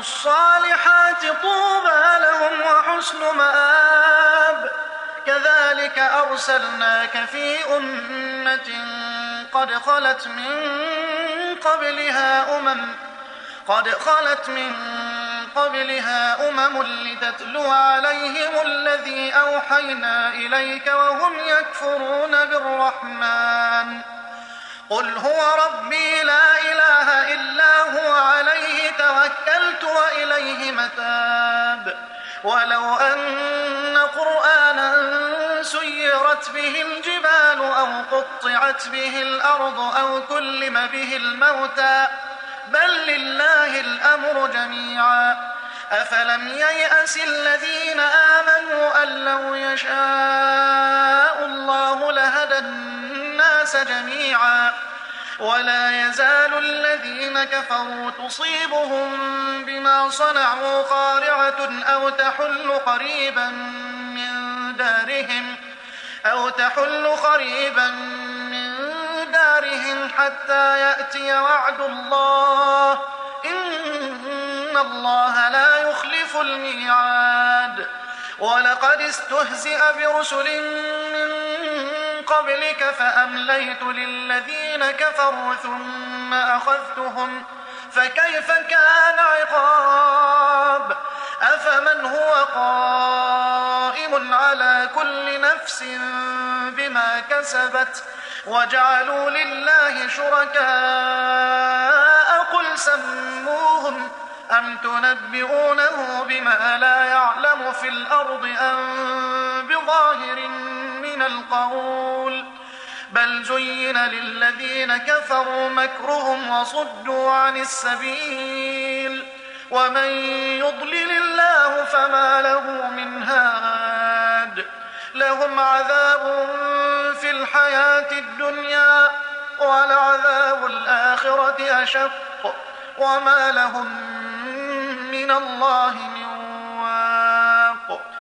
الصالحات طوبى لهم وحسن مآب. كذلك أرسلناك في أمة قد خلت من قبلها أمم لتتلو عليهم الذي أوحينا إليك وهم يكفرون بالرحمن. قل هو ربي لا إله إلا هو عليه توكلت وإليه متاب. ولو أن قرآنا سيرت به الجبال أو قطعت به الأرض أو كلم به الموتى بل لله الأمر جميعا. أفلم ييأس الذين آمنوا أن لو يشاء الله لهدى الناس جميعا. ولا يزال الذين كفروا تصيبهم بما صنعوا قارعة أو تحل قريبا من دارهم حتى يأتي وعد الله إن الله لا يخلف الميعاد. ولقد استهزئ برسل من قبلك فأمليت للذين كفروا ثم أخذتهم فكيف كان عقاب. أفمن هو قائم على كل نفس بما كسبت وجعلوا لله شركاء قل سموهم أم تنبئونه بما لا يعلم في الأرض أم بظاهر من القول بل زين للذين كفروا مكرهم وصدوا عن السبيل ومن يضلل الله فما له من هاد. لهم عذاب في الحياة الدنيا ولعذاب الآخرة أشق وما لهم من الله من واق.